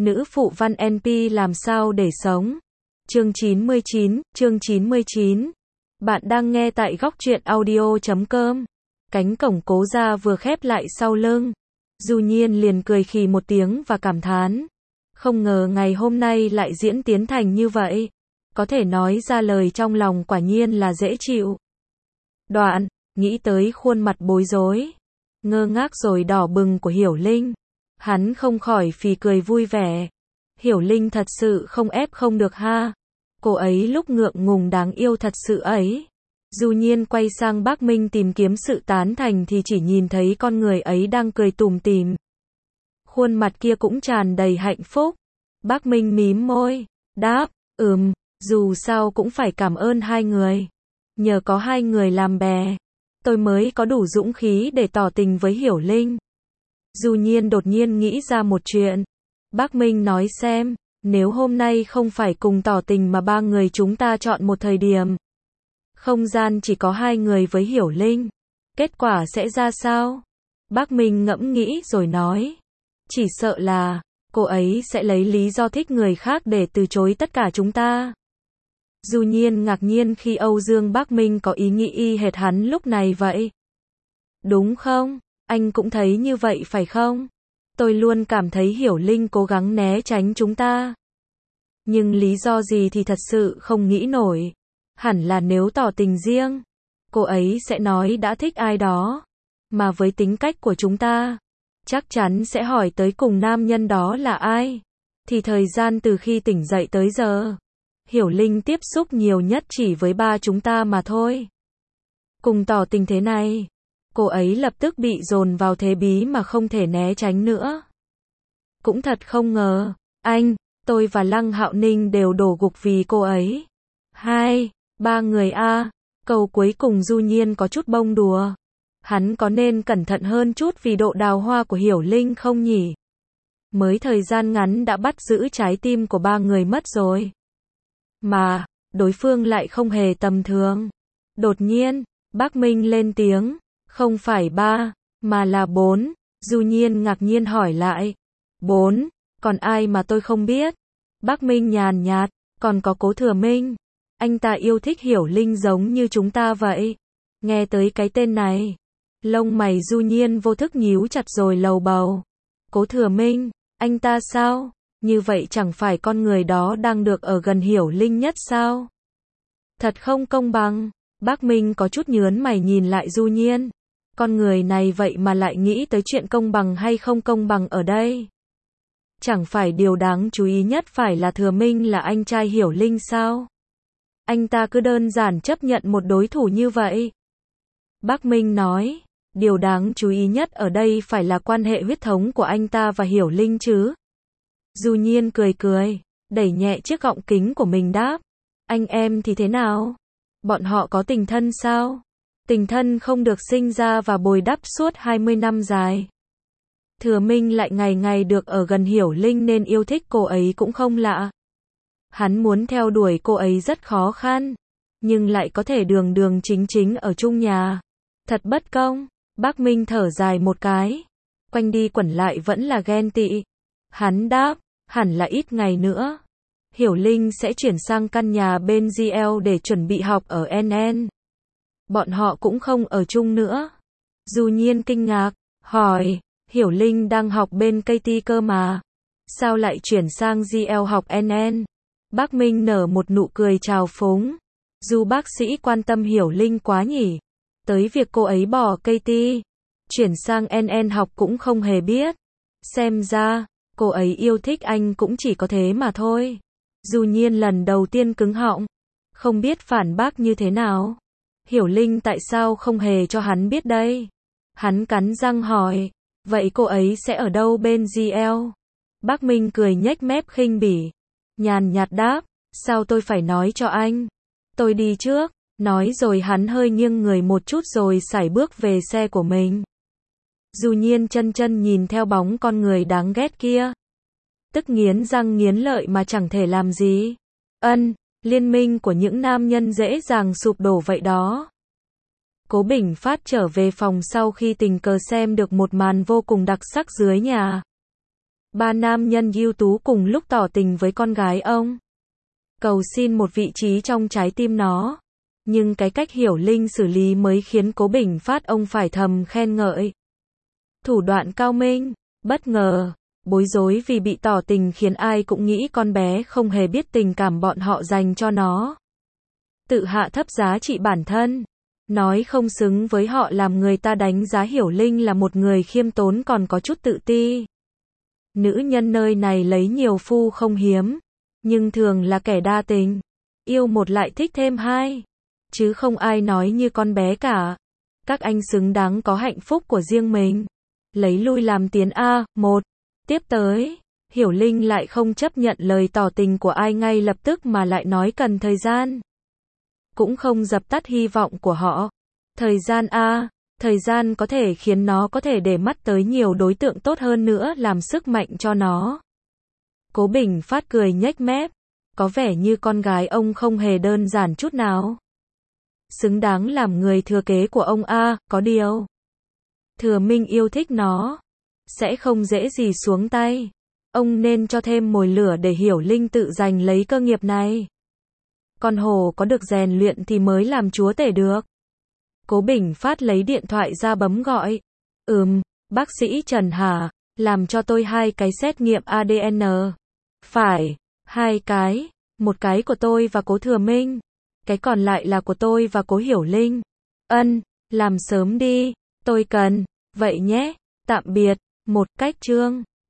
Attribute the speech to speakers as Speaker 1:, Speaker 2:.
Speaker 1: Nữ phụ văn NP làm sao để sống. Chương 99. Bạn đang nghe tại góc truyện audio.com. Cánh cổng cố gia vừa khép lại sau lưng. Du Nhiên liền cười khì một tiếng và cảm thán. Không ngờ ngày hôm nay lại diễn tiến thành như vậy. Có thể nói ra lời trong lòng quả nhiên là dễ chịu. Đoạn, nghĩ tới khuôn mặt bối rối, ngơ ngác rồi đỏ bừng của Hiểu Linh. Hắn không khỏi phì cười vui vẻ. Hiểu Linh thật sự không ép không được ha. Cô ấy lúc ngượng ngùng đáng yêu thật sự ấy. Du Nhiên quay sang Bác Minh tìm kiếm sự tán thành thì chỉ nhìn thấy con người ấy đang cười tủm tỉm. Khuôn mặt kia cũng tràn đầy hạnh phúc. Bác Minh mím môi, đáp, dù sao cũng phải cảm ơn hai người. Nhờ có hai người làm bè, tôi mới có đủ dũng khí để tỏ tình với Hiểu Linh. Du Nhiên đột nhiên nghĩ ra một chuyện. Bác Minh nói xem, nếu hôm nay không phải cùng tỏ tình mà ba người chúng ta chọn một thời điểm, không gian chỉ có hai người với Hiểu Linh, kết quả sẽ ra sao? Bác Minh ngẫm nghĩ rồi nói, chỉ sợ là cô ấy sẽ lấy lý do thích người khác để từ chối tất cả chúng ta. Du Nhiên ngạc nhiên khi Âu Dương Bác Minh có ý nghĩ y hệt hắn lúc này vậy. Đúng không? Anh cũng thấy như vậy phải không? Tôi luôn cảm thấy Hiểu Linh cố gắng né tránh chúng ta. Nhưng lý do gì thì thật sự không nghĩ nổi. Hẳn là nếu tỏ tình riêng, cô ấy sẽ nói đã thích ai đó. Mà với tính cách của chúng ta, chắc chắn sẽ hỏi tới cùng nam nhân đó là ai. Thì thời gian từ khi tỉnh dậy tới giờ, Hiểu Linh tiếp xúc nhiều nhất chỉ với ba chúng ta mà thôi. Cùng tỏ tình thế này, cô ấy lập tức bị dồn vào thế bí mà không thể né tránh nữa. Cũng thật không ngờ, tôi và Lăng Hạo Ninh đều đổ gục vì cô ấy. 2, 3 người a. Câu cuối cùng Du Nhiên có chút bông đùa. Hắn có nên cẩn thận hơn chút vì độ đào hoa của Hiểu Linh không nhỉ? Mới thời gian ngắn đã bắt giữ trái tim của ba người mất rồi. Mà, đối phương lại không hề tầm thường. Đột nhiên, Bác Minh lên tiếng, không phải 3, mà là 4. Du Nhiên ngạc nhiên hỏi lại, 4, còn ai mà tôi không biết? Bác Minh nhàn nhạt, còn có Cố Thừa Minh. Anh ta yêu thích Hiểu Linh giống như chúng ta vậy. Nghe tới cái tên này, lông mày Du Nhiên vô thức nhíu chặt rồi lầu bầu. Cố Thừa Minh, anh ta sao? Như vậy chẳng phải con người đó đang được ở gần Hiểu Linh nhất sao? Thật không công bằng. Bác Minh có chút nhớn mày nhìn lại Du Nhiên. Con người này vậy mà lại nghĩ tới chuyện công bằng hay không công bằng ở đây. Chẳng phải điều đáng chú ý nhất phải là Thừa Minh là anh trai Hiểu Linh sao? Anh ta cứ đơn giản chấp nhận một đối thủ như vậy. Bác Minh nói, điều đáng chú ý nhất ở đây phải là quan hệ huyết thống của anh ta và Hiểu Linh chứ. Du Nhiên cười cười, đẩy nhẹ chiếc gọng kính của mình đáp, anh em thì thế nào? Bọn họ có tình thân sao? Tình thân không được sinh ra và bồi đắp suốt 20 năm dài. Thừa Minh lại ngày ngày được ở gần Hiểu Linh nên yêu thích cô ấy cũng không lạ. Hắn muốn theo đuổi cô ấy rất khó khăn, nhưng lại có thể đường đường chính chính ở chung nhà. Thật bất công. Bác Minh thở dài một cái. Quanh đi quẩn lại vẫn là ghen tị. Hắn đáp, hẳn là ít ngày nữa. Hiểu Linh sẽ chuyển sang căn nhà bên GL để chuẩn bị học ở NN. Bọn họ cũng không ở chung nữa. Du Nhiên kinh ngạc, hỏi, Hiểu Linh đang học bên KT cơ mà. Sao lại chuyển sang GL học NN? Bác Minh nở một nụ cười trào phúng. Du bác sĩ quan tâm Hiểu Linh quá nhỉ. Tới việc cô ấy bỏ KT, chuyển sang NN học cũng không hề biết. Xem ra, cô ấy yêu thích anh cũng chỉ có thế mà thôi. Du Nhiên lần đầu tiên cứng họng, không biết phản bác như thế nào. Hiểu Linh tại sao không hề cho hắn biết đây? Hắn cắn răng hỏi, vậy cô ấy sẽ ở đâu bên GL? Bác Minh cười nhếch mép khinh bỉ, nhàn nhạt đáp, sao tôi phải nói cho anh? Tôi đi trước. Nói rồi hắn hơi nghiêng người một chút rồi sải bước về xe của mình. Du Nhiên chân chân nhìn theo bóng con người đáng ghét kia. Tức nghiến răng nghiến lợi mà chẳng thể làm gì. Liên minh của những nam nhân dễ dàng sụp đổ vậy đó. Cố Bình Phát trở về phòng sau khi tình cờ xem được một màn vô cùng đặc sắc dưới nhà. Ba nam nhân ưu tú cùng lúc tỏ tình với con gái ông. Cầu xin một vị trí trong trái tim nó. Nhưng cái cách Hiểu Linh xử lý mới khiến Cố Bình Phát ông phải thầm khen ngợi. Thủ đoạn cao minh, bất ngờ, bối rối vì bị tỏ tình khiến ai cũng nghĩ con bé không hề biết tình cảm bọn họ dành cho nó. Tự hạ thấp giá trị bản thân. Nói không xứng với họ làm người ta đánh giá Hiểu Linh là một người khiêm tốn còn có chút tự ti. Nữ nhân nơi này lấy nhiều phu không hiếm, nhưng thường là kẻ đa tình. Yêu một lại thích thêm hai. Chứ không ai nói như con bé cả. Các anh xứng đáng có hạnh phúc của riêng mình. Lấy lui làm tiến A1. Tiếp tới, Hiểu Linh lại không chấp nhận lời tỏ tình của ai ngay lập tức mà lại nói cần thời gian. Cũng không dập tắt hy vọng của họ. Thời gian có thể khiến nó có thể để mắt tới nhiều đối tượng tốt hơn nữa làm sức mạnh cho nó. Cố Bình Phát cười nhếch mép. Có vẻ như con gái ông không hề đơn giản chút nào. Xứng đáng làm người thừa kế của ông có điều. Thừa Minh yêu thích nó. Sẽ không dễ gì xuống tay. Ông nên cho thêm mồi lửa để Hiểu Linh tự giành lấy cơ nghiệp này. Con hổ có được rèn luyện thì mới làm chúa tể được. Cố Bình Phát lấy điện thoại ra bấm gọi. Bác sĩ Trần hả? Làm cho tôi 2 cái xét nghiệm ADN. Phải, 2 cái. Một cái của tôi và Cố Thừa Minh. Cái còn lại là của tôi và Cố Hiểu Linh. Làm sớm đi. Tôi cần. Vậy nhé. Tạm biệt. Một cách chương.